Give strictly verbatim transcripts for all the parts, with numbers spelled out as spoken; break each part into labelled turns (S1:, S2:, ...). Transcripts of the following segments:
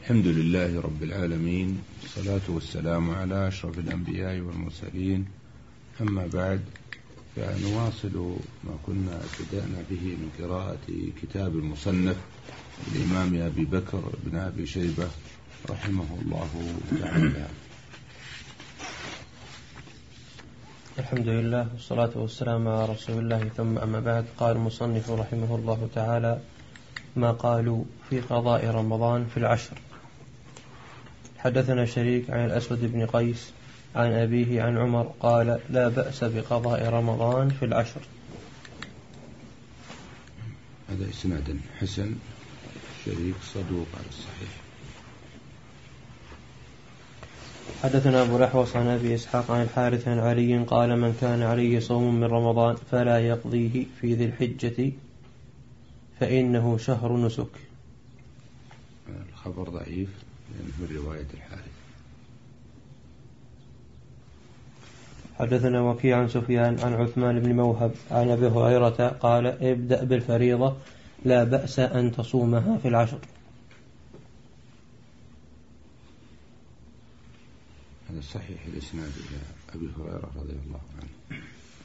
S1: الحمد لله رب العالمين، والصلاة والسلام على أشرف الأنبياء والمرسلين. أما بعد، فنواصل ما كنا بدأنا به من قراءة كتاب المصنف الإمام أبي بكر بن أبي شيبة رحمه الله تعالى.
S2: الحمد لله والصلاة والسلام على رسول الله، ثم أما بعد. قال المصنف رحمه الله تعالى: ما قالوا في قضاء رمضان في العشر. حدثنا شريك عن الأسود بن قيس عن أبيه عن عمر قال: لا بأس بقضاء رمضان في العشر.
S1: هذا إسناد حسن، شريك صدوق على الصحيح.
S2: حدثنا أبو الأحوص عن أبي إسحاق عن الحارث عن علي قال: من كان عليه صوم من رمضان فلا يقضيه في ذي الحجة فإنه شهر نسك.
S1: الخبر ضعيف لأنه من رواية الحارث.
S2: حدثنا وكيع عن سفيان عن عثمان بن موهب عن أبي هريرة قال: ابدأ بالفريضة لا بأس أن تصومها في العشر.
S1: هذا صحيح الإسناد إلى أبي هريرة رضي الله عنه.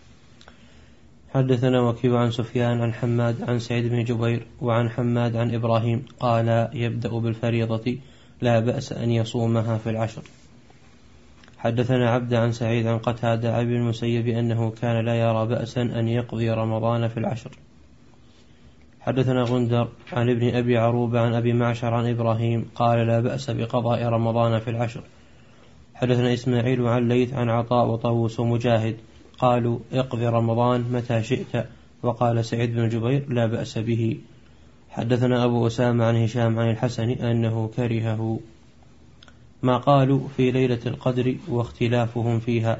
S2: حدثنا وكيع عن سفيان عن حماد عن سعيد بن جبير وعن حماد عن إبراهيم قال: يبدأ بالفريضة لا بأس أن يصومها في العشر. حدثنا عبد عن سعيد عن قتادة عن ابن المسيب أنه كان لا يرى بأسا أن يقضي رمضان في العشر. حدثنا غندر عن ابن أبي عروبة عن أبي معشر عن إبراهيم قال: لا بأس بقضاء رمضان في العشر. حدثنا إسماعيل عن ليث عن عطاء وطاووس ومجاهد قالوا: اقضي رمضان متى شئت. وقال سعيد بن جبير: لا بأس به. حدثنا أبو أسامة عن هشام عن الحسن أنه كرهه. ما قالوا في ليلة القدر واختلافهم فيها.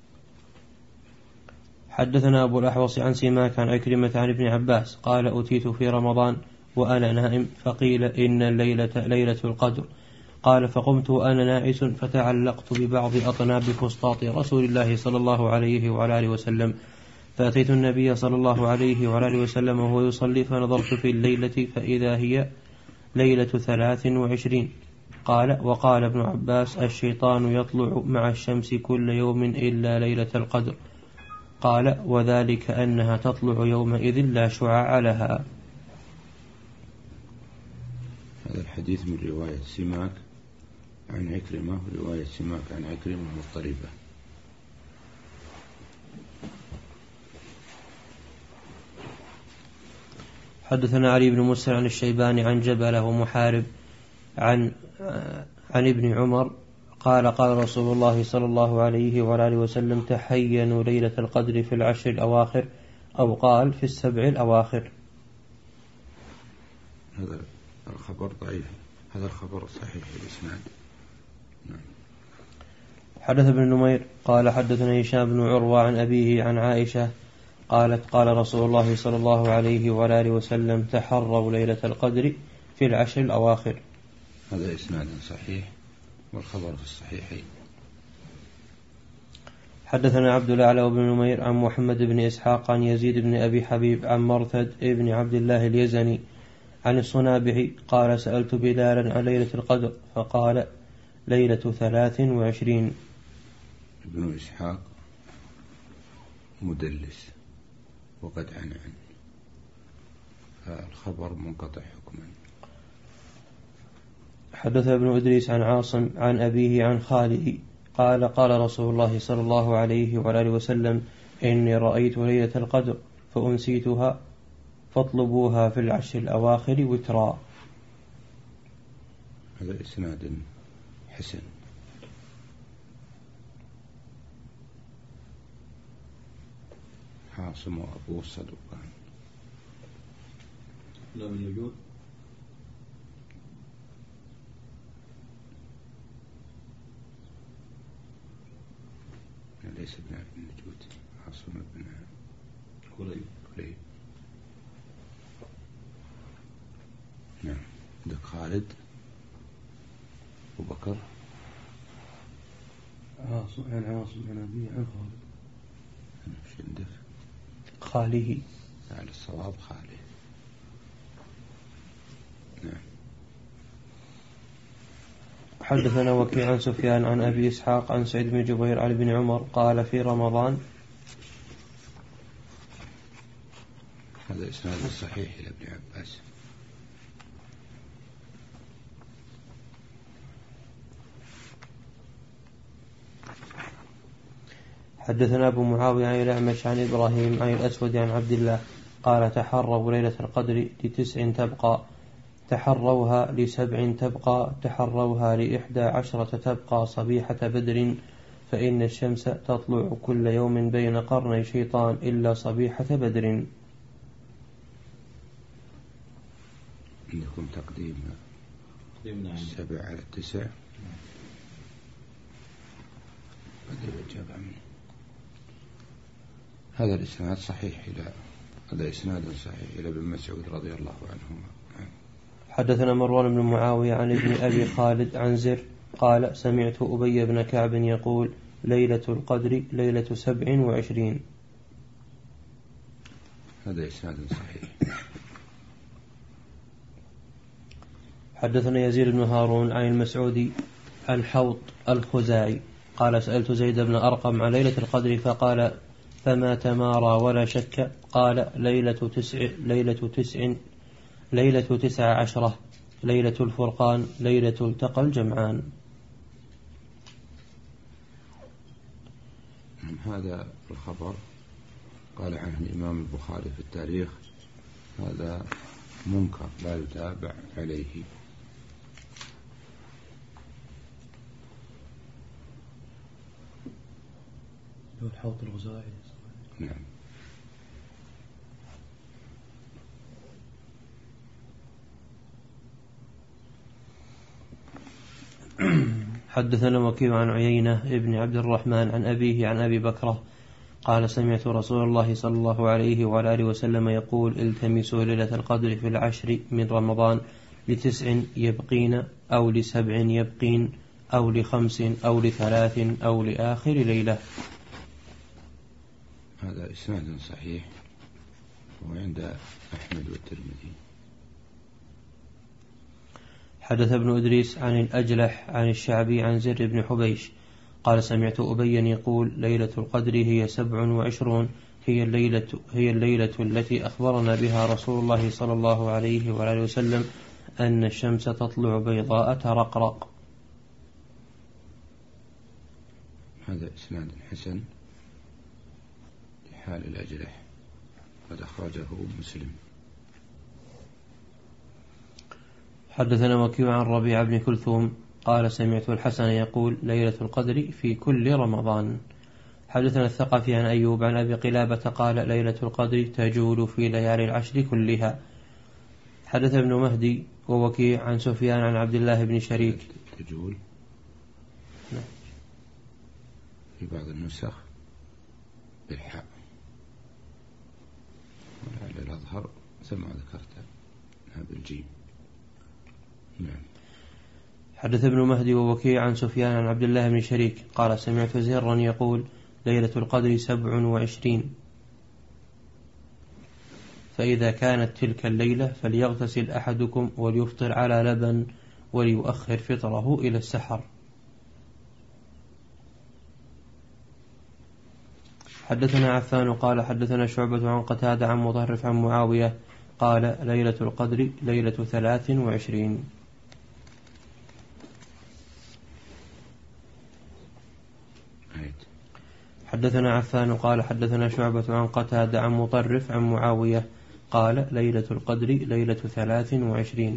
S2: حدثنا أبو الأحوص عن سماك عن عكرمة عن ابن عباس قال: أتيت في رمضان وأنا نائم فقيل إن الليلة ليلة القدر. قال: فقمت وأنا ناعس فتعلقت ببعض أطناب فسطاط رسول الله صلى الله عليه وعلى آله وسلم، فأتيت النبي صلى الله عليه وعلى آله وسلم وهو يصلي فنظرت في الليلة فإذا هي ليلة ثلاث وعشرين. قال: وقال ابن عباس: الشيطان يطلع مع الشمس كل يوم إلا ليلة القدر. قال: وذلك أنها تطلع يومئذ لا شعاع لها.
S1: هذا الحديث من رواية سماك عن عكرمة، ورواية سماك عن عكرمة مضطربة.
S2: حدثنا علي بن مسر عن الشيباني عن جبلة ومحارب عن عن ابن عمر قال: قال رسول الله صلى الله عليه وعلى آله وسلم: تحينوا ليلة القدر في العشر الأواخر، أو قال في السبع الأواخر.
S1: هذا الخبر ضعيف، هذا الخبر صحيح الإسناد. نعم.
S2: حدث ابن نمير قال: حدثنا هشام بن عروة عن أبيه عن عائشة قالت: قال رسول الله صلى الله عليه وعلى آله وسلم: تحروا ليلة القدر في العشر الأواخر.
S1: هذا إسناد صحيح والخبر في الصحيحين.
S2: حدثنا عبد الأعلى بن نمير عن محمد بن إسحاق عن يزيد بن أبي حبيب عن مرثد ابن عبد الله اليزني عن الصنابعي قال: سألت بلالا عن ليلة القدر فقال: ليلة ثلاث وعشرين.
S1: ابن إسحاق مدلس وقد عن عن فالخبر منقطع حكما.
S2: حدث ابن إدريس عن عاصم عن أبيه عن خاله قال: قال رسول الله صلى الله عليه وعلى آله وسلم: إني رأيت ليلة القدر فأنسيتها فاطلبوها في العشر الأواخر وترا.
S1: هذا إسناد حسن. عاصم وأبوه الصدوقان.
S3: لا من وجود.
S1: ليس ابن النجود، عاصم ابن
S3: كليب.
S1: كليب. نعم. عندك خالد أبو بكر.
S3: عاصم عن عاصم عن أبيه عن خالد.
S1: مش عندك
S2: خاله؟
S1: على الصواب خاله. نعم.
S2: حدثنا وكيع عن سفيان عن أبي إسحاق عن سعيد بن جبير عن ابن عمر قال في رمضان.
S1: هذا إسناد صحيح إلى ابن عباس.
S2: حدثنا أبو معاوية عن الأعمش عن إبراهيم عن الأسود عن عبد الله قال تحروا ليلة القدر لتسع تبقى، تحروها لسبع تبقى، تحروها لإحدى عشرة تبقى صبيحة بدر، فإن الشمس تطلع كل يوم بين قرني شيطان إلا صبيحة بدر.
S1: عندكم تقديم السبع على التسع. هذا الإسناد صحيح إلى هذا إسناد صحيح إلى ابن مسعود رضي الله عنهما.
S2: حدثنا مروان بن معاوية عن ابن أبي خالد عن زر قال سمعت أبي بن كعب يقول ليلة القدر ليلة سبع وعشرين.
S1: هذا إسناد صحيح.
S2: حدثنا يزيد بن هارون عن المسعودي عن حوط الخزاعي قال سألت زيد بن أرقم عن ليلة القدر فقال فما تمارى ولا شك، قال ليلة تسع ليلة تسع ليلة تسع عشرة ليلة الفرقان ليلة التقى الجمعان.
S1: هذا الخبر قال عنه الإمام البخاري في التاريخ هذا منكر لا يتابع عليه.
S3: الحوض الغزاعي.
S1: نعم.
S2: حدثنا وكيع عن عيينة ابن عبد الرحمن عن أبيه عن أبي بكرة قال سمعت رسول الله صلى الله عليه وعلى آله وسلم يقول التمسوا ليلة القدر في العشر من رمضان لتسع يبقين أو لسبع يبقين أو لخمس أو لثلاث أو لآخر ليلة.
S1: هذا إسناد صحيح وعند أحمد والترمذي.
S2: حدث ابن إدريس عن الأجلح عن الشعبي عن زر بن حبيش قال سمعت أبيا يقول ليلة القدر هي سبع وعشرون هي الليلة, هي الليلة التي أخبرنا بها رسول الله صلى الله عليه وآله وسلم أن الشمس تطلع بيضاء ترقرق.
S1: هذا إسناد حسن لحال الأجلح قد أخرجه مسلم.
S2: حدثنا وكيع عن ربيع بن كلثوم قال سمعت الحسن يقول ليلة القدر في كل رمضان. حدثنا الثقفي عن أيوب عن أبي قلابة قال ليلة القدر تجول في ليالي العشر كلها. حدث ابن مهدي ووكيع عن سفيان عن عبد الله بن شريك.
S1: تجول في بعض النسخ بالحاء ولعل الأظهر ثم ذكرتها بالجيم. نعم.
S2: حدث ابن مهدي ووكيع عن سفيان عن عبد الله بن شريك قال سمعت زرا يقول ليلة القدر سبع وعشرين، فإذا كانت تلك الليلة فليغتسل أحدكم وليفطر على لبن وليؤخر فطره إلى السحر. حدثنا عفان قال حدثنا شعبة عن قتادة عن مطرف عن معاوية قال ليلة القدر ليلة ثلاث وعشرين. حدثنا عفان قال حدثنا شعبة عن قتادة عن مطرف عن معاوية قال ليلة القدر ليلة ثلاث وعشرين.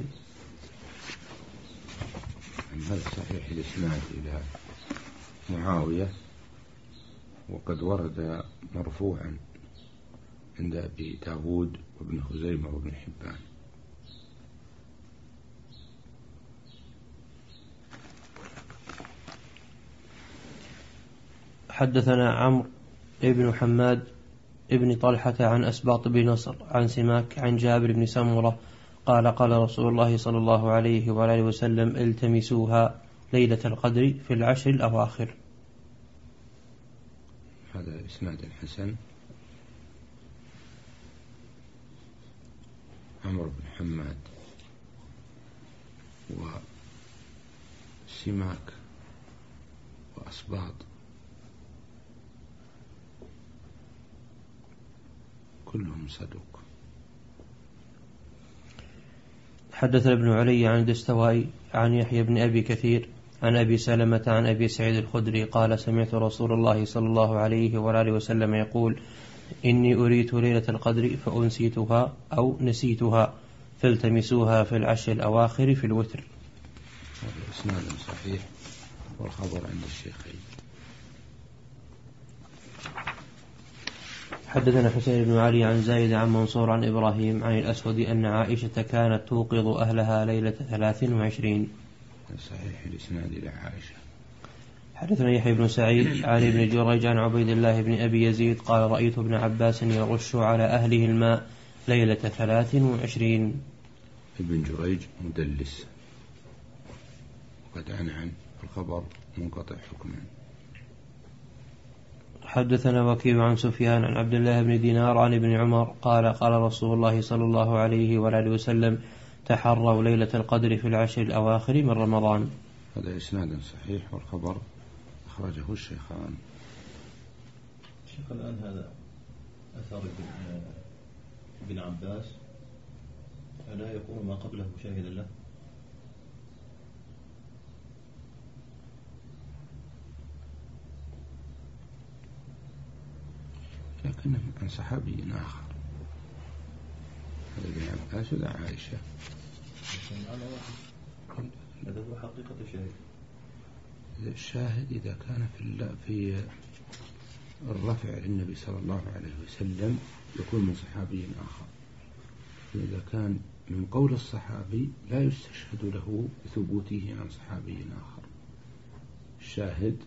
S1: هذا صحيح الإسناد إلى معاوية وقد ورد مرفوعا عند أبي داود وابن خزيمة وابن حبان.
S2: حدثنا عمرو ابن حماد ابن طلحة عن أسباط بن نصر عن سماك عن جابر بن سمرة قال قال رسول الله صلى الله عليه وآله وسلم التمسوها ليلة القدر في العشر الأواخر.
S1: هذا إسناد حسن. عمرو بن حماد سماك وأصباط كلهم صدوق.
S2: حدث ابن علي عن الدستوائي عن يحيى بن أبي كثير عن أبي سلمة عن أبي سعيد الخدري قال سمعت رسول الله صلى الله عليه وآله وسلم يقول إني أريت ليلة القدر فأنسيتها أو نسيتها فالتمسوها في العشر الأواخر في الوتر.
S1: هذا إسناد صحيح والخبر عند الشيخين.
S2: حدثنا حسين بن علي عن زايد عن منصور عن إبراهيم عن الأسود أن عائشة كانت توقظ أهلها ليلة ثلاث وعشرين.
S1: صحيح الإسناد إلى عائشة.
S2: حدثنا يحيى بن سعيد عن ابن جريج عن عبيد الله بن أبي يزيد قال رأيت ابن عباس يرش على أهله الماء ليلة ثلاث وعشرين.
S1: ابن جريج مدلس وقد عن عن الخبر منقطع حكما.
S2: حدثنا وكيع عن سفيان عن عبد الله بن دينار عن ابن عمر قال قال رسول الله صلى الله عليه وآله وسلم تحروا ليلة القدر في العشر الأواخر من رمضان.
S1: هذا إسناد صحيح والخبر أخرجه الشيخان.
S3: شيخ الآن هذا أثر ابن عباس ألا يكون ما قبله شاهدا له؟
S1: لكنه عن صحابي آخر. هذا ابن عباس ولا عائشة؟
S3: هذا هو حقيقة الشاهد.
S1: الشاهد إذا كان في في الرفع للنبي صلى الله عليه وسلم يكون من صحابي آخر. إذا كان من قول الصحابي لا يستشهد له بثبوته عن صحابي آخر. الشاهد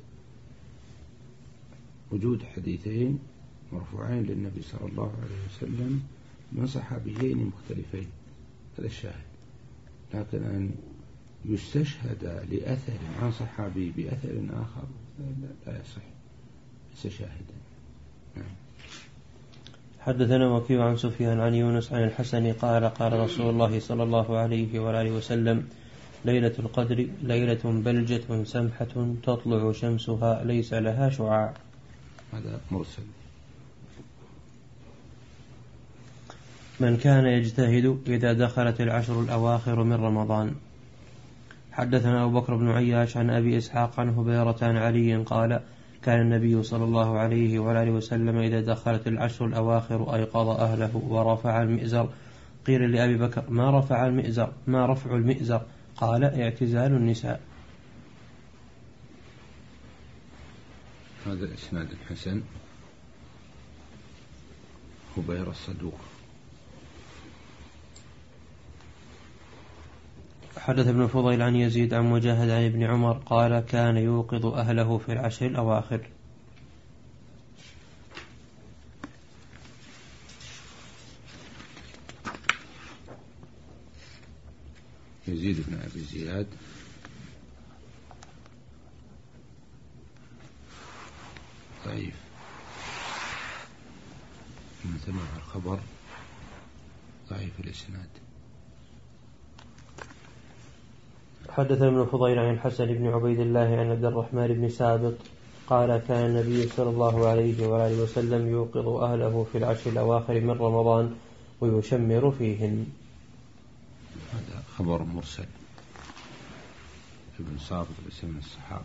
S1: وجود حديثين مرفوعين للنبي صلى الله عليه وسلم من صحابيين مختلفين، هذا الشاهد. لكن أن يستشهد لأثر عن صحابي بأثر آخر لا يصح، ليس شاهدا. نعم.
S2: حدثنا وكيع عن سفيان عن يونس عن الحسن قال قال رسول الله صلى الله عليه وآله وسلم ليلة القدر ليلة بلجة سمحة تطلع شمسها ليس لها شعاع.
S1: هذا مرسل.
S2: من كان يجتهد إذا دخلت العشر الأواخر من رمضان. حدثنا أبو بكر بن عياش عن أبي إسحاق عن هبيرة عن علي قال كان النبي صلى الله عليه وآله وسلم إذا دخلت العشر الأواخر أيقظ أهله ورفع المئزر. قيل لأبي بكر ما رفع المئزر ما رفع المئزر؟ قال اعتزال النساء.
S1: هذا إسناد حسن. هبيرة الصدوق.
S2: حدث ابن فضيل عن يزيد عن مجاهد عن ابن عمر قال كان يوقظ أهله في العشر الأواخر.
S1: يزيد بن أبي زياد ضعيف من سمع الخبر ضعيف الإسناد.
S2: حدث ابن فضيل عن الحسن بن عبيد الله عن عبد الرحمن بن سابط قال كان النبي صلى الله عليه وآله وسلم يوقظ أهله في العشر الأواخر من رمضان ويشمر فيهن.
S1: هذا خبر مرسل ابن سابط باسم الصحابة.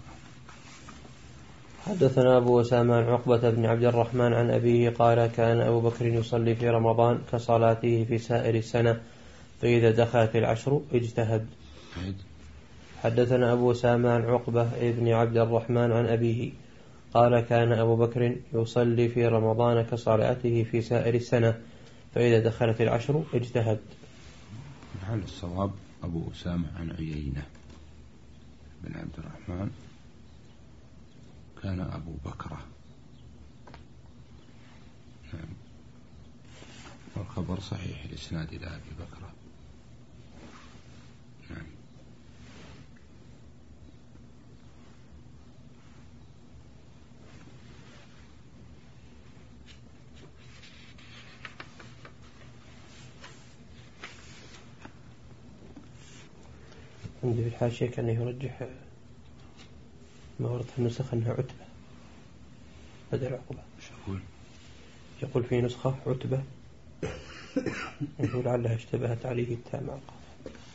S2: حدثنا أبو أسامة عن عقبة بن عبد الرحمن عن أبيه قال كان أبو بكر يصلي في رمضان كصلاته في سائر السنة فإذا دخلت العشر اجتهد. حدثنا أبو أسامة عن عقبة بن عبد الرحمن عن أبيه قال كان أبو بكر يصلي في رمضان كصلاته في سائر السنة فإذا دخلت العشر اجتهد.
S1: محل الصواب أبو أسامة عن عيينة بن عبد الرحمن كان أبو بكر. نعم. والخبر صحيح الإسناد إلى أبي بكر. نعم.
S2: عندي في الحاشية كان يرجح ما ورد في النسخ أنها عتبة بدل عقبة.
S1: يقول
S2: يقول في نسخة عتبة يقول لعلها اشتبهت عليه التاء مع القاف.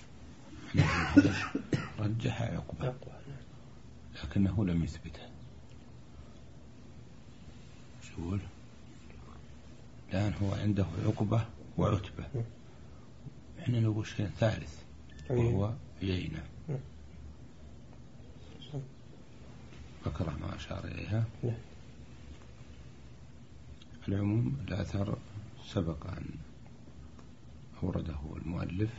S1: رجح عقبة لكنه لم يثبتها. شو الآن هو عنده عقبة وعتبة، احنا نقول شيء ثالث وهو عيينة. بكرة ما أشار إليها. العموم الأثر سبق أن أورده المؤلف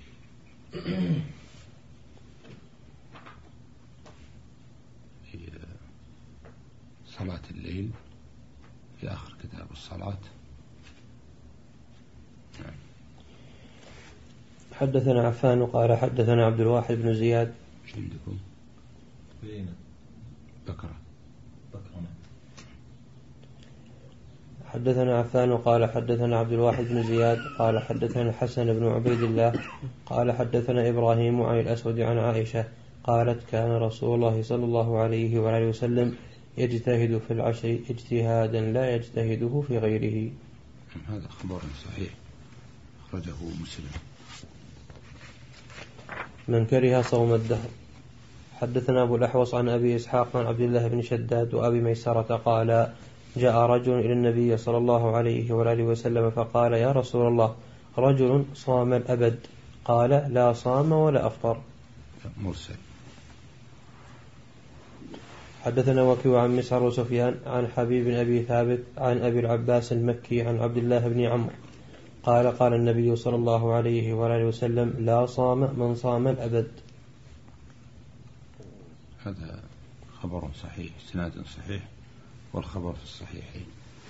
S1: في صلاة الليل في آخر كتاب الصلاة. نعم.
S2: حدثنا عفان قال حدثنا عبد الواحد بن زياد.
S1: ايش عندكم؟
S3: بينا
S1: بكرة.
S3: بكرة.
S2: حدثنا عفان قال حدثنا عبد الواحد بن زياد قال حدثنا الحسن بن عبيد الله قال حدثنا إبراهيم عن الأسود عن عائشة قالت كان رسول الله صلى الله عليه وآله وسلم يجتهد في العشر اجتهادا لا يجتهده في غيره.
S1: هذا خبر صحيح أخرجه مسلم.
S2: من كره صوم الدهر. حدثنا أبو الأحوص عن أبي إسحاق عن عبد الله بن شداد وأبي ميسرة قال جاء رجل إلى النبي صلى الله عليه وآله وسلم فقال يا رسول الله رجل صام الأبد قال لا صام ولا أفطر.
S1: مرسل.
S2: حدثنا وكيع عن مسعر وسفيان عن حبيب بن أبي ثابت عن أبي العباس المكي عن عبد الله بن عمرو قال قال النبي صلى الله عليه وآله وسلم لا صام من صام الأبد.
S1: هذا خبر صحيح سناد صحيح والخبر في الصحيحين.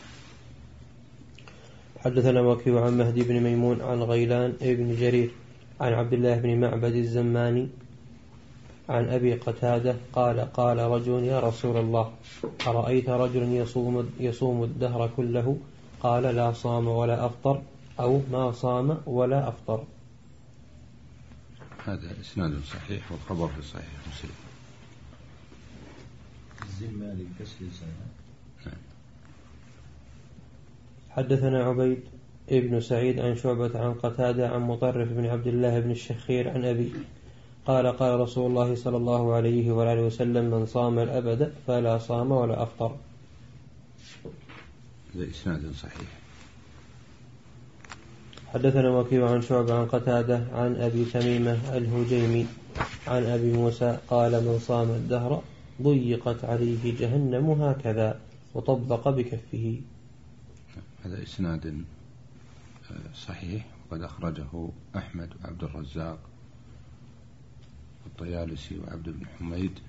S2: حدثنا وكيع عن مهدي بن ميمون عن غيلان بن جرير عن عبد الله بن معبد الزماني عن أبي قتادة قال قال رجل يا رسول الله أرأيت رجلا يصوم, يصوم الدهر كله قال لا صام ولا أفطر أو ما صام ولا أفطر.
S1: هذا إسناد صحيح والخبر في صحيح مسلم.
S3: الزمالي بكسر الزمان.
S2: حدثنا عبيد ابن سعيد عن شعبة عن قتادة عن مطرف بن عبد الله بن الشخير عن أبي قال قال رسول الله صلى الله عليه وآله وسلم من صام الأبد فلا صام ولا أفطر.
S1: هذا إسناد صحيح.
S2: حدثنا وكيع عن شعبة عن قتادة عن أبي تميمة الهجيمي عن أبي موسى قال من صام الدهر ضيقت عليه جهنم هكذا وطبق بكفه.
S1: هذا إسناد صحيح وقد أخرجه أحمد وعبد الرزاق والطيالسي وعبد بن حميد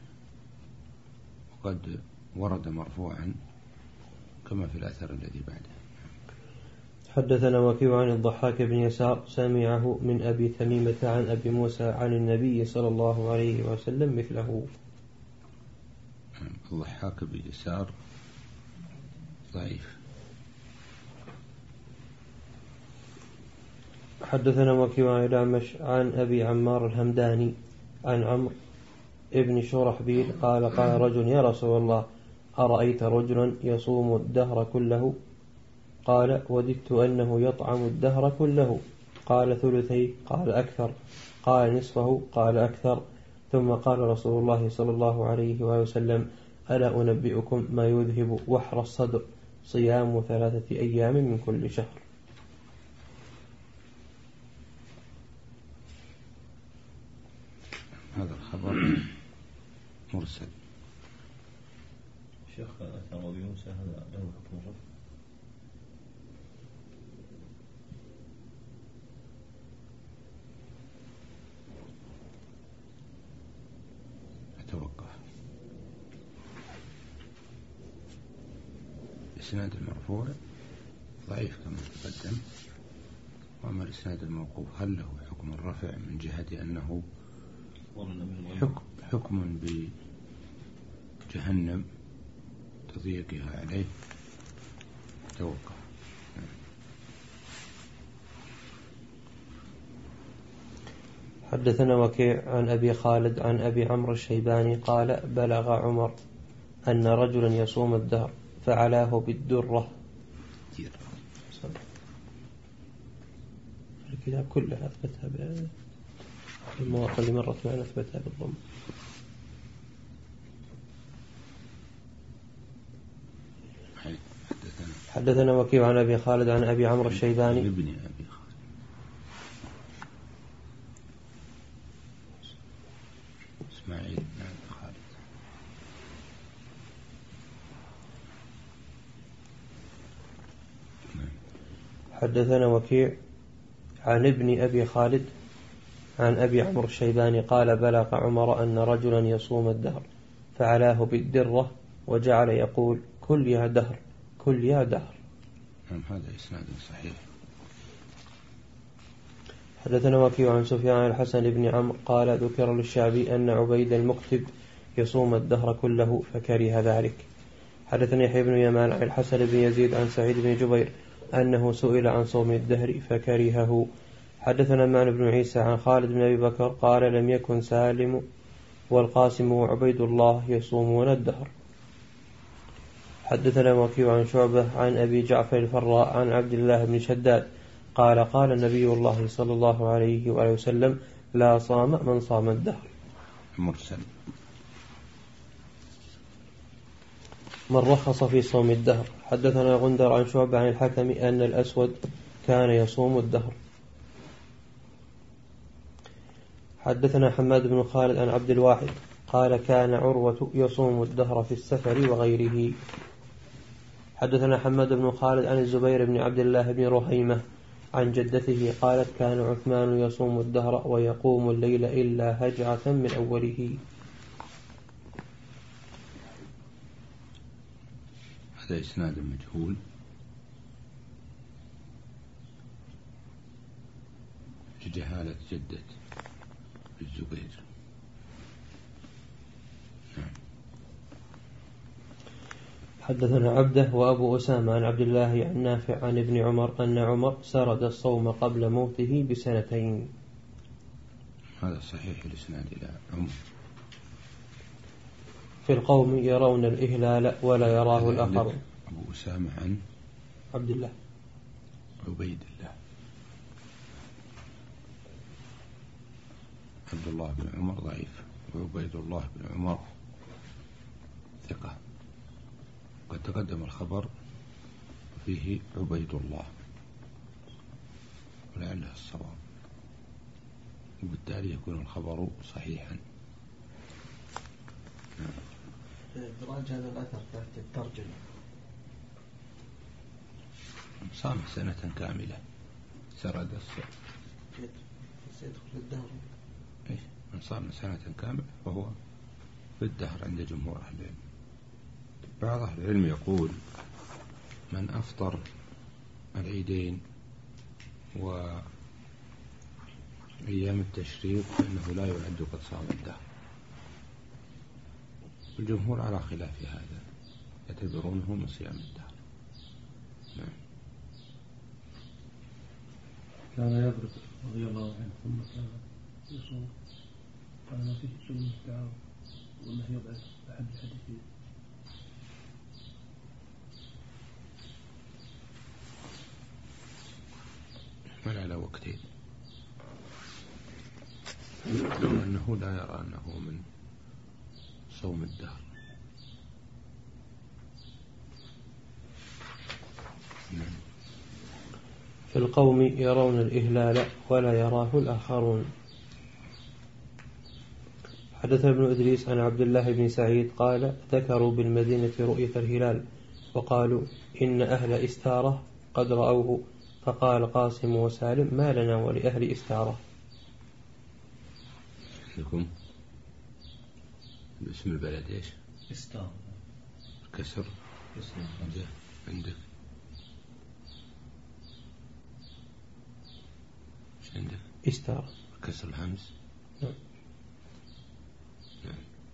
S1: وقد ورد مرفوعا كما في الأثر الذي بعده.
S2: حدثنا وكيع عن الضحاك بن يسار سمعه من أبي تميمة عن أبي موسى عن النبي صلى الله عليه وسلم مثله.
S1: الضحاك بن يسار ضعيف.
S2: حدثنا وكيع عن الأعمش عن أبي عمار الهمداني عن عمرو ابن شرحبيل قال قال رجل يا رسول الله أرأيت رجلا يصوم الدهر كله قال وددت أنه يطعم الدهر كله قال ثلثي قال أكثر قال نصفه قال أكثر ثم قال رسول الله صلى الله عليه وسلم ألا أنبئكم ما يذهب وحر الصدر صيام ثلاثة أيام من كل شهر.
S1: هذا الخبر مرسل.
S3: شيخ أثر أبي موسى هذا له حكم الرفع.
S1: أتوقف. إسناد المرفوع ضعيف كما تقدم، وأما الإسناد الموقوف هل له حكم الرفع من جهة أنه حكم, حكم بجهنم تضييقها عليه توقف.
S2: حدثنا وكيع عن أبي خالد عن أبي عمرو الشيباني قال بلغ عمر أن رجلا يصوم الدهر فعلاه بالدرة. الكتاب كلها أثبتها بالمواطن اللي مرت معنا أثبتها بالضم. حدثنا وكيع عن أبي خالد عن أبي عمرو الشيباني
S1: ابن أبي خالد إسماعيل بن أبي خالد.
S2: حدثنا وكيع عن ابن أبي خالد عن أبي عمرو الشيباني قال بلغ عمر أن رجلا يصوم الدهر فعلاه بالدرة وجعل يقول كل يا دهر كل يا دهر.
S1: نعم هذا إسناد صحيح.
S2: حدثنا وكيع عن سفيان عن الحسن بن عمرو قال ذكر للشعبي أن عبيد المكتب يصوم الدهر كله فكره ذلك. حدثني يحيى بن يمان عن الحسن بن يزيد عن سعيد بن جبير أنه سئل عن صوم الدهر فكرهه. حدثنا معن بن عيسى عن خالد بن أبي بكر قال لم يكن سالم والقاسم وعبيد الله يصومون الدهر. حدثنا وكيع عن شعبة عن أبي جعفر الفراء عن عبد الله بن شداد قال قال النبي الله صلى الله عليه وآله وسلم لا صام من صام الدهر.
S1: مرسل.
S2: من رخص في صوم الدهر. حدثنا غندر عن شعبة عن الحكم أن الأسود كان يصوم الدهر. حدثنا حماد بن خالد عن عبد الواحد قال كان عروة يصوم الدهر في السفر وغيره. حدثنا حماد بن خالد عن الزبير بن عبد الله بن رهيمة عن جدته قالت كان عثمان يصوم الدهر ويقوم الليل إلا هجعة من أوله.
S1: هذا إسناد مجهول. جهالة جدة الزبير.
S2: حدثنا عبده وأبو أسامة عن عبد الله عن نافع عن ابن عمر أن عمر سرد الصوم قبل موته بسنتين.
S1: هذا صحيح الإسناد إلى عمر.
S2: في القوم يرون الإهلال ولا يراه الآخر.
S1: أبو أسامة عن
S2: عبد الله
S1: عبيد الله عبد الله بن عمر ضعيف وعبيد الله بن عمر ثقة. قد تقدم الخبر فيه عبيد الله ولعله الصواب وبالتالي يكون الخبر صحيحا.
S4: إدراج هذا الأثر تحت الترجمة.
S1: صام سنة كاملة سرد الصوم
S4: سيدخل الدهر.
S1: إيش من صام سنة كاملة فهو في الدهر عند جمهور أهل العلم. بعض أهل العلم يقول من أفطر العيدين وأيام التشريق فإنه لا يعد قد صام الدهر. الجمهور على خلاف هذا يعتبرونه من صيام الدهر. نعم.
S5: كان يبرد رضي الله عنه ثم كان يصوم قال ما فيه شيء من التعاون وأنه يضعف أحد الحديثين.
S1: من على وقتين أنه لا يرى أنه من صوم الدهر.
S2: في القوم يرون الإهلال ولا يراه الآخرون. حدث ابن إدريس عن عبد الله بن سعيد قال ذكروا بالمدينة رؤية الهلال وقالوا إن أهل إستارة قد رأوه فقال قاسم وسالم ما لنا ولأهل إستارة.
S1: لكم باسم البلد إيش؟
S3: إستارة.
S1: كسر عندك عندك إيش عندك؟
S2: إستارة
S1: كسر الهمز.
S2: نعم.
S1: نعم.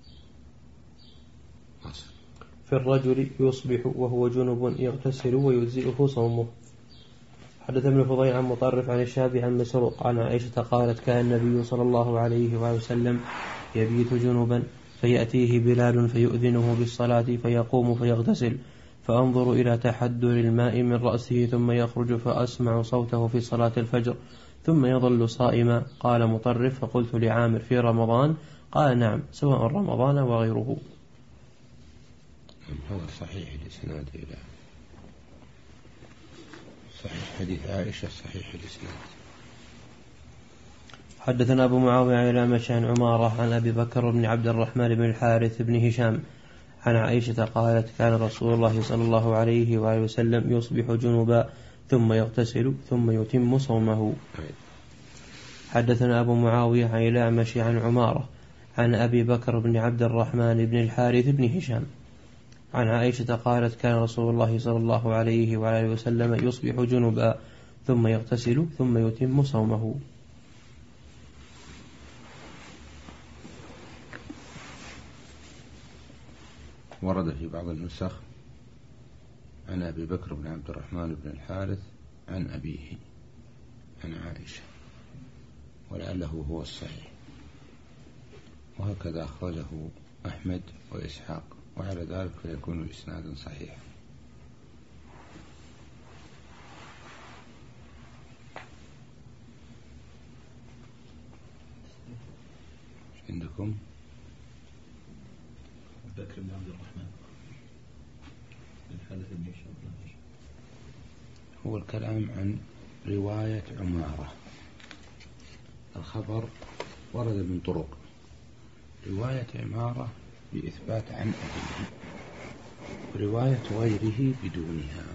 S1: أصل.
S2: في الرجل يصبح وهو جنب يغتسل ويجزئه صومه. حدث ابن فضيل عن مطرف عن الشافعي عن مسروق عن عائشة قالت كان النبي صلى الله عليه وسلم يبيت جنبا فيأتيه بلال فيؤذنه بالصلاة فيقوم فيغتسل فأنظر إلى تحدر الماء من رأسه ثم يخرج فأسمع صوته في صلاة الفجر ثم يظل صائما. قال مطرف فقلت لعامر في رمضان؟ قال نعم سواء رمضان وغيره.
S1: هو صحيح الإسناد إلى صحيح حديث عائشة صحيح الإسناد.
S2: حدثنا أبو معاوية عن الأعمش عن عمارة عن أبي بكر بن عبد الرحمن بن الحارث بن هشام عن عائشة قالت كان رسول الله صلى الله عليه وآله وسلم يصبح جنبا ثم يغتسل ثم يتم صومه. حدثنا أبو معاوية عن الأعمش عن عمارة عن أبي بكر بن عبد الرحمن بن الحارث بن هشام عن عائشة قالت كان رسول الله صلى الله عليه وآله وسلم يصبح جنبا ثم يغتسل ثم يتم صومه.
S1: ورد في بعض النسخ عن أبي بكر بن عبد الرحمن بن الحارث عن أبيه عن عائشة ولعله هو الصحيح، وهكذا أخرجه أحمد وإسحاق، وعلى ذلك فيكون إسنادا صحيحا. عندكم
S3: بكر بن عبد الرحمن بن الحارث بن هشام.
S1: هو الكلام عن رواية عمارة، الخبر ورد من طرق، رواية عمارة بإثبات عن أبيه ورواية غيره بدونها.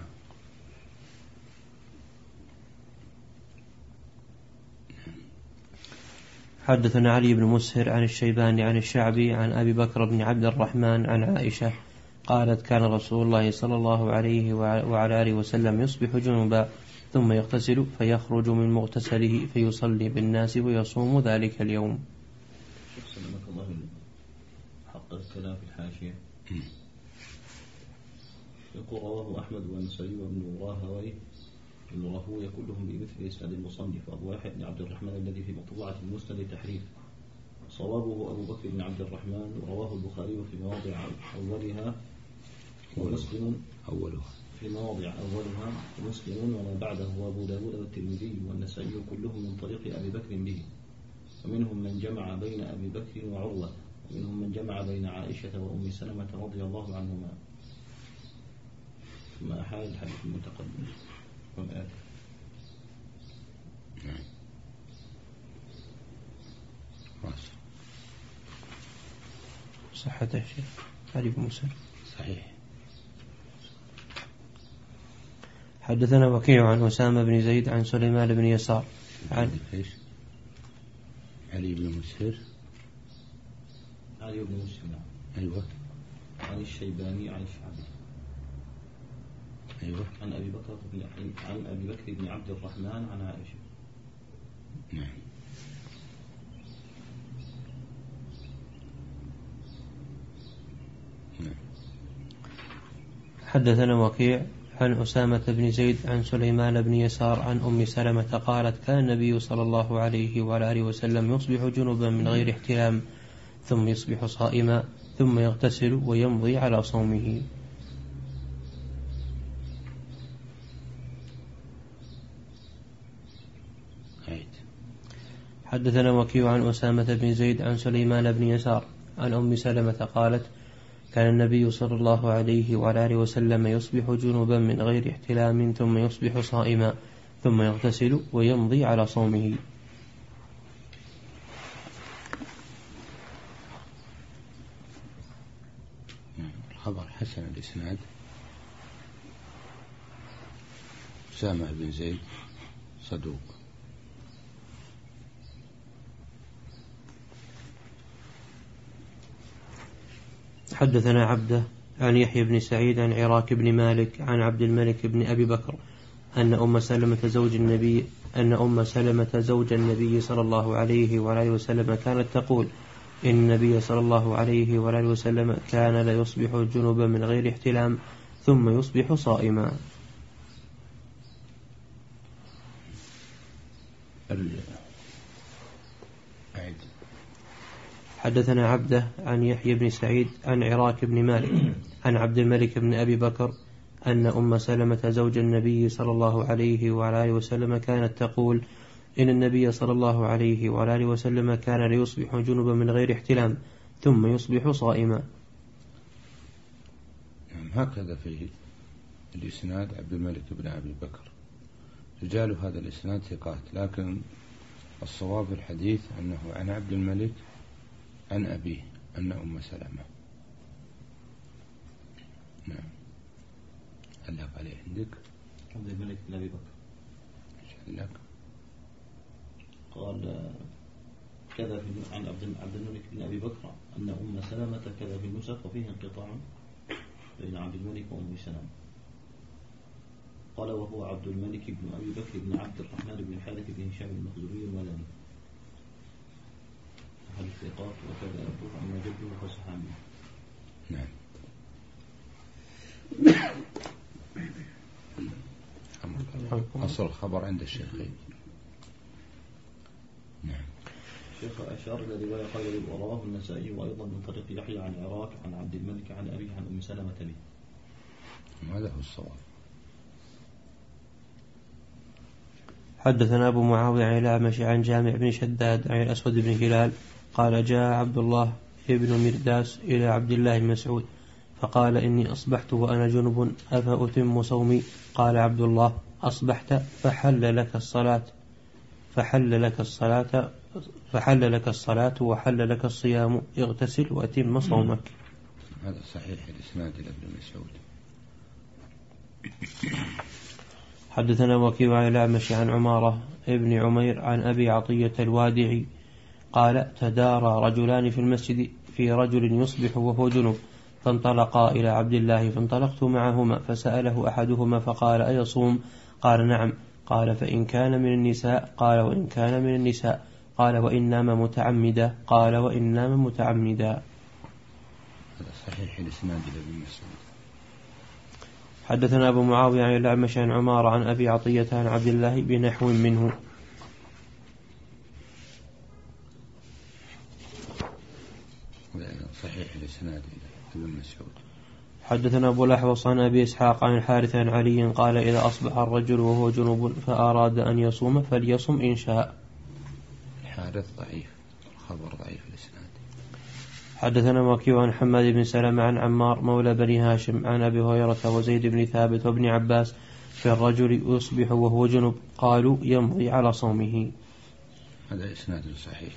S2: حدثنا علي بن مسهر عن الشيباني عن الشعبي عن أبي بكر بن عبد الرحمن عن عائشة قالت كان رسول الله صلى الله عليه وعلى آله وسلم يصبح جنبا ثم يغتسل فيخرج من مغتسله فيصلي بالناس ويصوم ذلك اليوم.
S3: شوف سلمك الله حق الكلام في الحاشية. يقول رواه أحمد والنسائي وابن راهويه ابن راهويه كلهم بمثل إسناد المصنف أبو واحد بن عبد الرحمن الذي في مطبوعة المسند تحريف. صوابه أبو بكر بن عبد الرحمن ورواه البخاري في مواضع أولها ومسلم
S1: أولها
S3: في مواضع أولها ومسلم وما بعده وأبو داود والترمذي والنسائي كلهم من طريق أبي بكر به، ومنهم من جمع بين أبي بكر وعروة، ومنهم من جمع بين عائشة وأم سلمة رضي الله عنهما. ثم أحال الحديث المتقدم والآتي.
S1: نعم.
S2: صحته شيخ علي بن مسهر
S1: صحيح.
S2: حدثنا وكيع عن أسامة بن زيد عن سليمان بن يسار عن
S1: علي بن مسهر
S3: علي بن مسهر
S1: أيوة
S3: عن الشيباني عن الشعبي
S1: أيوة
S3: عن أبي بكر بن عن أبي بكر بن عبد الرحمن عن عائشة.
S1: نعم.
S2: حدثنا وكيع عن أسامة بن زيد عن سليمان بن يسار عن أم سلمة قالت كان النبي صلى الله عليه وآله وسلم يصبح جنبا من غير احتلام ثم يصبح صائما ثم يغتسل ويمضي على صومه. حدثنا وكيع عن أسامة بن زيد عن سليمان بن يسار عن أم سلمة قالت كان النبي صلى الله عليه وعلى آله وسلم يصبح جنبا من غير احتلام ثم يصبح صائما ثم يغتسل ويمضي على صومه.
S1: الخبر حسن الإسناد. أسامة بن زيد صدوق.
S2: حدثنا عبده عن يحيى بن سعيد عن عراك بن مالك عن عبد الملك بن أبي بكر أن أم سلمة زوج النبي أن أم سلمة زوج النبي صلى الله عليه وآله وسلم كانت تقول إن النبي صلى الله عليه وآله وسلم كان لا يصبح جنبا من غير احتلام ثم يصبح صائما.
S1: أعد.
S2: حدثنا عبده عن يحيى بن سعيد عن عراك بن مالك عن عبد الملك بن أبي بكر أن أم سلمة زوج النبي صلى الله عليه وعلى آله وسلم كانت تقول إن النبي صلى الله عليه وعلى آله وسلم كان ليصبح جنبا من غير احتلام ثم يصبح صائما.
S1: هكذا في الإسناد عبد الملك بن أبي بكر، رجال هذا الإسناد ثقات، لكن الصواب في الحديث أنه عن عبد الملك عن أبيه أن أم سلمة. نعم. علق عليه عندك
S3: عبد الملك بن أبي بكر
S1: لك
S3: قال كذا في عن عبد الملك بن أبي بكر أن أم سلمة كذا في النسخ وفيه انقطاع بين عبد الملك وأم سلمة. قال وهو عبد الملك بن أبي بكر بن عبد الرحمن بن الحارث بن هشام المخزومي المدني أحد الثقات، وكذا يقول أما جده فصحابي.
S1: نعم. أصل الخبر عند الشيخين. نعم.
S3: الشيخ أشار إلى رواية خير وراه النسائي وأيضا من طريق يحيى عن عراك عن عبد الملك عن أبيه عن أم سلمة به.
S1: هذا هو الصواب.
S2: حدثنا أبو معاوية عن الأعمش عن جامع بن شداد عن الأسود بن هلال قال جاء عبد الله ابن مرداس إلى عبد الله بن مسعود فقال إني أصبحت وأنا جنب أفأتم صومي؟ قال عبد الله أصبحت فحل لك الصلاة فحل لك الصلاة فحل لك الصلاة وحل لك الصيام اغتسل وأتم صومك.
S1: هذا صحيح الإسناد إلى ابن مسعود.
S2: حدثنا وكيع عن الأعمش عن عمارة ابن عمير عن أبي عطية الوادعي قال تدارى رجلان في المسجد في رجل يصبح وهو جنب فانطلقا إلى عبد الله فانطلقت معهما فسأله أحدهما فقال أيصوم؟ قال نعم. قال فإن كان من النساء؟ قال وإن كان من النساء. قال وإن نام متعمدا؟ قال وإن نام متعمدا.
S1: هذا صحيح الإسناد إلى ابن مسعود.
S2: حدثنا أبو معاوية عن الأعمش عن عمارة عن أبي عطية عن عبد الله بنحو منه.
S1: صحيح الإسناد إلى ابن مسعود.
S2: حدثنا أبو الأحوص عن أبي إسحاق عن الحارث عن علي قال إذا أصبح الرجل وهو جنوب فأراد أن يصوم فليصم إن شاء.
S1: الحارث ضعيف، الخبر ضعيف الإسناد.
S2: حدثنا وكيع عن حماد بن سلمة عن عمار مولى بني هاشم عن أبي هريرة وزيد بن ثابت وابن عباس في الرجل يصبح وهو جنب قالوا يمضي على صومه.
S1: هذا إسناد صحيح.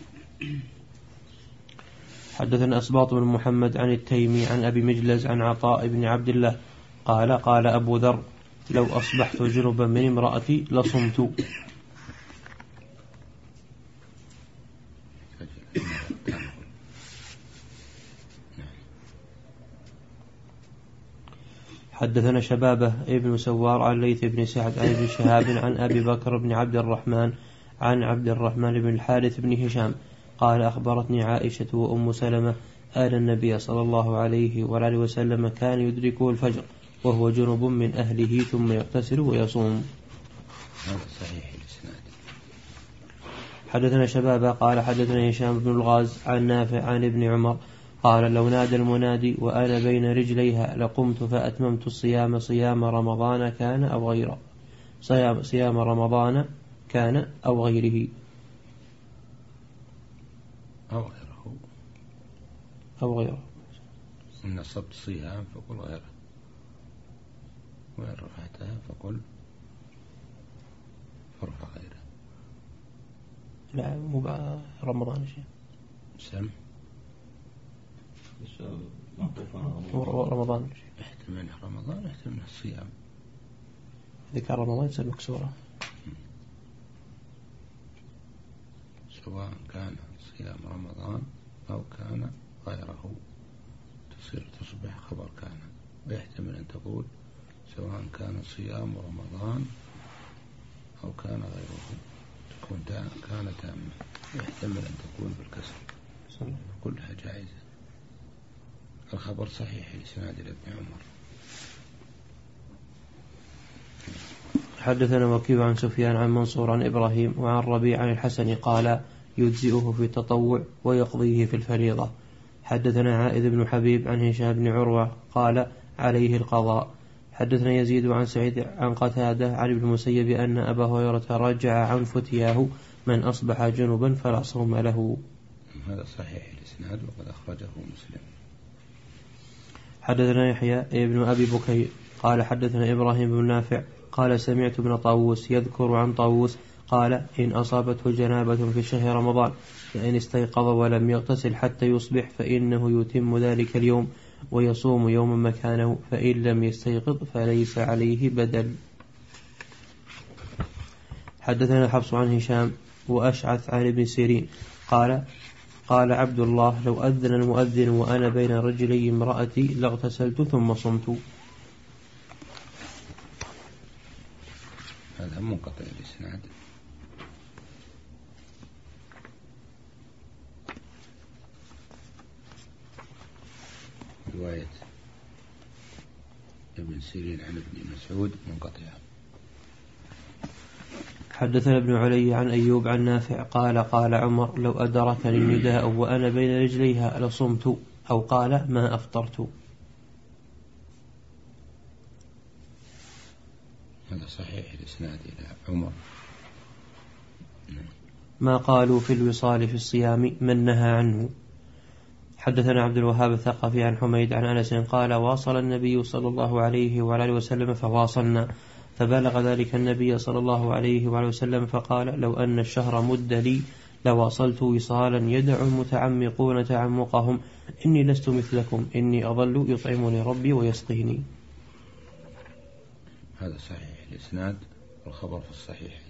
S2: حدثنا أسباط بن محمد عن التيمي عن أبي مجلز عن عطاء بن عبد الله قال قال أبو ذر لو أصبحت جنبا من امرأتي لصمت. حدثنا شبابه ابن سوار عن ليث بن سعد عن ابن شهاب عن أبي بكر بن عبد الرحمن عن عبد الرحمن بن الحارث بن هشام قال أخبرتني عائشة وأم سلمة آل النبي صلى الله عليه وآله وسلم كان يدركه الفجر وهو جنب من أهله ثم يغتسل ويصوم.
S1: هذا صحيح الإسناد.
S2: حدثنا شبابه قال حدثنا هشام بن الغاز عن نافع عن ابن عمر قال لو نادى المنادي وأنا بين رجليها لقمت فأتممت الصيام صيام رمضان كان أو غيره صيام, صيام رمضان كان أو غيره
S1: أو غيره
S2: أو غيره
S1: إن نصبت صيام فقل غيره وإن رفعتها فقل فرفع غيره.
S2: لا مو رمضان شيء
S1: سم
S2: رمضان
S1: احتمل رمضان احتمل الصيام.
S2: ذكر رمضان تصير مكسورة
S1: سواء كان صيام رمضان أو كان غيره تصير تصبح خبر كان، ويحتمل أن تقول سواء كان صيام رمضان أو كان غيره تكون كان تامة، ويحتمل أن تكون بالكسر، كلها جائزة. الخبر صحيح الإسناد لابن عمر.
S2: حدثنا وكيع عن سفيان عن منصور عن إبراهيم وعن ربيع عن الحسن قال يجزئه في التطوع ويقضيه في الفريضة. حدثنا عائذ بن حبيب عن هشام بن عروة قال عليه القضاء. حدثنا يزيد عن سعيد عن قتادة عن ابن المسيب أن أبا هريرة رجع عن فتياه من أصبح جنبا فلا صوم له.
S1: هذا صحيح الإسناد وقد أخرجه مسلم.
S2: حدثنا يحيى ابن أبي بكير قال حدثنا إبراهيم بن نافع قال سمعت ابن طاووس يذكر عن طاووس قال إن أصابته جنابة في شهر رمضان فإن استيقظ ولم يغتسل حتى يصبح فإنه يتم ذلك اليوم ويصوم يوما مكانه، فإن لم يستيقظ فليس عليه بدل. حدثنا حفص عن هشام وأشعث عن ابن سيرين قال قال عبد الله لو أذن المؤذن وأنا بين رجلي امرأتي لاغتسلت ثم صمت.
S1: هذا منقطع الإسناد. رواية ابن سيرين عن ابن مسعود منقطعة.
S2: حدثنا ابن علي عن أيوب عن نافع قال قال عمر لو أدركني النداء وأنا بين رجليها لصمت، أو قال ما أفطرت.
S1: هذا صحيح الإسناد إلى عمر.
S2: ما قالوا في الوصال في الصيام من نهى عنه. حدثنا عبد الوهاب الثقفي عن حميد عن أنس قال واصل النبي صلى الله عليه وعلى وسلم فواصلنا، فبلغ ذلك النبي صلى الله عليه وعلى وسلم فقال لو أن الشهر مد لي لواصلت وصالا يدع المتعمقون تعمقهم، إني لست مثلكم إني أظل يطعمني ربي ويسقيني.
S1: هذا صحيح الإسناد والخبر في الصحيحين.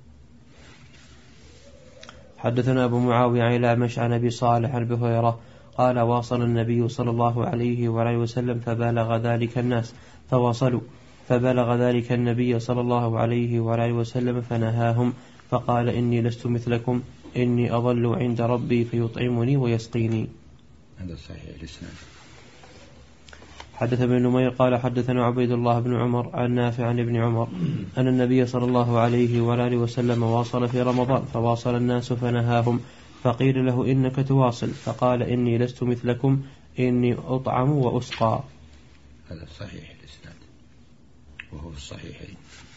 S2: حدثنا أبو معاوية عن الأعمش عن أبي صالح عن أبي هريرة قال واصل النبي صلى الله عليه وعلى وسلم فبلغ ذلك الناس فواصلوا، فبلغ ذلك النبي صلى الله عليه وعلى وسلم فنهاهم فقال إني لست مثلكم إني أظل عند ربي فيطعمني ويسقيني.
S1: هذا صحيح الإسناد.
S2: حدث ابن نمير قال حدثنا عبيد الله بن عمر عن نافع عن ابن عمر أن النبي صلى الله عليه وعلى وسلم واصل في رمضان فواصل الناس فنهاهم، فقيل له إنك تواصل فقال إني لست مثلكم إني أطعم وأسقى.
S1: هذا صحيح الإسناد وهو في الصحيحين.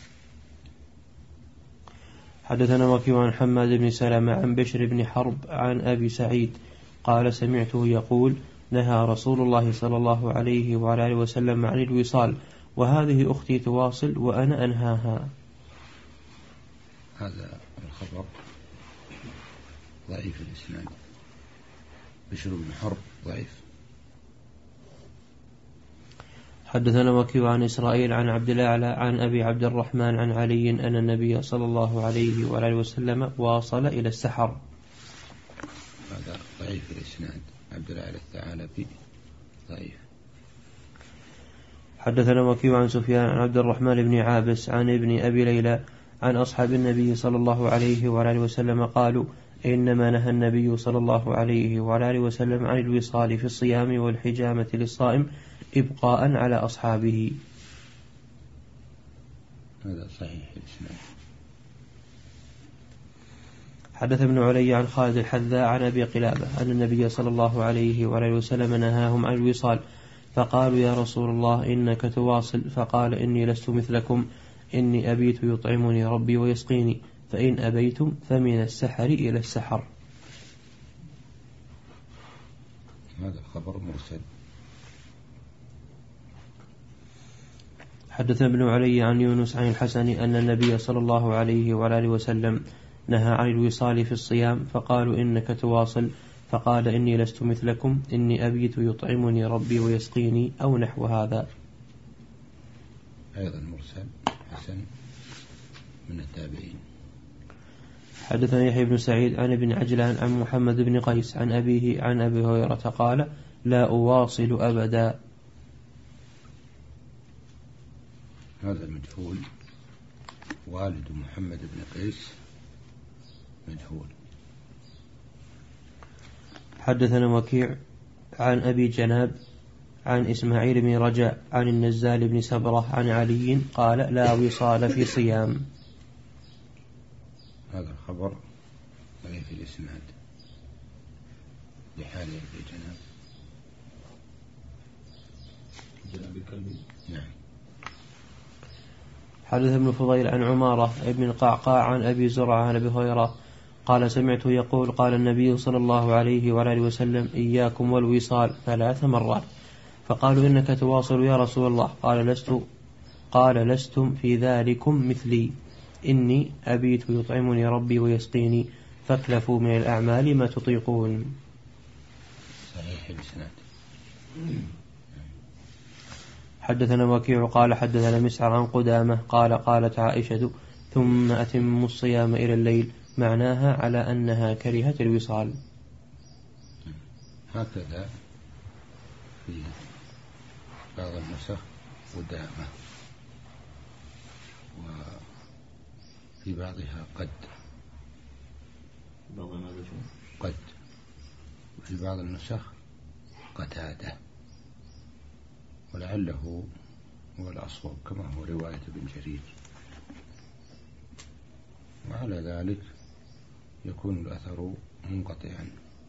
S2: حدثنا وكيع عن حماد بن سلمة عن بشر بن حرب عن أبي سعيد قال سمعته يقول نهى رسول الله صلى الله عليه وعلى آله وسلم عن الوصال وهذه أختي تواصل وأنا أنهاها.
S1: هذا الخبر ضعيف الإسناد. بشر بن حرب ضعيف.
S2: حدثنا وكيع عن إسرائيل عن عبد الأعلى عن أبي عبد الرحمن عن علي أن النبي صلى الله عليه وعلى آله وسلم واصل إلى السحر.
S1: هذا ضعيف الإسناد. عبد الأعلى الثعالبي ضعيف.
S2: حدثنا وكيع عن سفيان عن عبد الرحمن بن عابس عن ابن أبي ليلى عن أصحاب النبي صلى الله عليه وعلى آله وسلم قالوا إنما نهى النبي صلى الله عليه وعلى آله وسلم عن الوصال في الصيام والحجامة للصائم إبقاء على أصحابه.
S1: هذا صحيح الإسناد.
S2: حدث ابن علي عن خالد الحذاء عن أبي قلابة أن النبي صلى الله عليه وعلى آله وسلم نهاهم عن الوصال فقالوا يا رسول الله إنك تواصل، فقال إني لست مثلكم إني أبيت يطعمني ربي ويسقيني، فإن أبيتم فمن السحر إلى السحر.
S1: هذا خبر مرسل.
S2: حدث ابن علي عن يونس عن الحسن أن النبي صلى الله عليه وعلى آله وسلم نهى عن الوصال في الصيام فقالوا إنك تواصل، فقال إني لست مثلكم إني أبيت يطعمني ربي ويسقيني أو نحو هذا.
S1: أيضا مرسل حسن من التابعين.
S2: حدثنا يحيى بن سعيد عن ابن عجلان عن محمد بن قيس عن أبيه عن أبي هريرة قال لا أواصل أبدا.
S1: هذا مجهول. والد محمد بن قيس مجهول.
S2: حدثنا وكيع عن أبي جناب عن إسماعيل بن رجاء عن النزال بن سبرة عن علي قال لا وصال في صيام.
S1: هذا الخبر ضعيف الإسناد لحاله في جناب
S3: جناب الكلبي.
S1: نعم.
S2: حدث ابن فضيل عن عمارة ابن القعقاع عن أبي زرعة عن أبي هريرة قال سمعته يقول قال النبي صلى الله عليه وآله وسلم إياكم والوصال ثلاث مرات. فقالوا إنك تواصل يا رسول الله. قال لست قال لستم في ذلكم مثلي إني أبيت يطعمني ربي ويسقيني فاكلفوا من الأعمال ما تطيقون.
S1: صحيح الإسناد.
S2: حدثنا وكيع قال حدثنا مسعر عن قدامة قال قالت عائشة ثم أتم الصيام إلى الليل معناها على أنها كرهت الوصال.
S1: هكذا في بعض النسخ قدامة وفي بعضها قد قد وفي بعض النسخ قتادة ولعله هو الأصوب كما هو رواية ابن جرير. وعلى ذلك يكون الأثر منقطعا.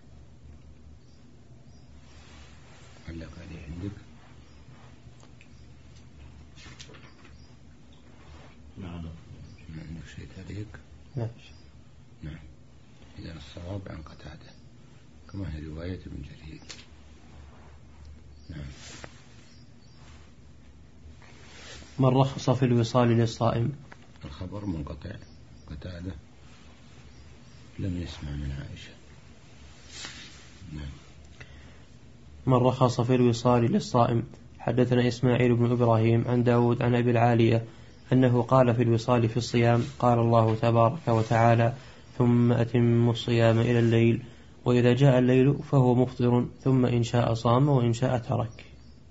S1: علق عليه عندك؟
S3: نعم.
S1: ما عندك شيء تعليق؟
S2: نعم.
S1: نعم. إذن الصواب عن قتادة كما هي رواية ابن جرير. نعم.
S2: من رخص في الوصال للصائم.
S1: الخبر منقطع. قتادة لم يسمع من عائشة. نعم.
S2: من رخص في الوصال للصائم. حدثنا إسماعيل بن إبراهيم عن داود عن أبي العالية أنه قال في الوصال في الصيام قال الله تبارك وتعالى ثم أتم الصيام إلى الليل وإذا جاء الليل فهو مفطر ثم إن شاء صام وإن شاء ترك.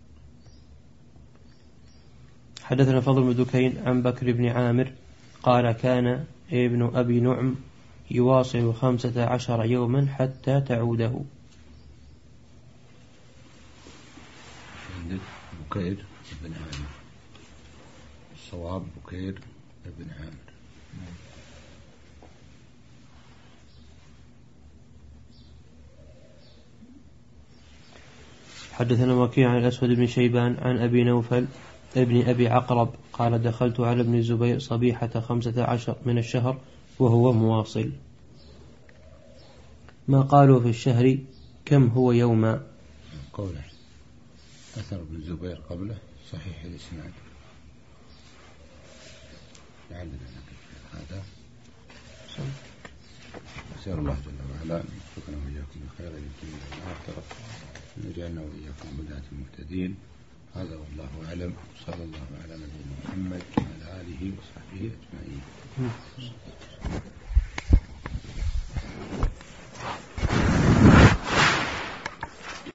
S2: حدثنا فضل بن دكين عن بكر بن عامر قال كان ابن أبي نعم يواصل خمسة عشر يوما حتى تعوده.
S1: عندك بكير بن عامر. الصواب بكير بن عامر.
S2: حدثنا وكيع عن الأسود بن شيبان عن أبي نوفل ابن أبي عقرب قال دخلت على ابن الزبير صبيحة خمسة عشر من الشهر وهو مواصل. ما قالوا في الشهر كم هو يوما.
S1: قوله أثر ابن الزبير قبله صحيح الإسناد. لعلنا هذا أسأل الله جل وعلا أن يوفقنا وإياكم بخير الدنيا والآخرة وأن يجعلنا وإياكم هداة المهتدين. هذا والله أعلم. صلى الله على نبينا محمد وعلى آله وصحبه أجمعين.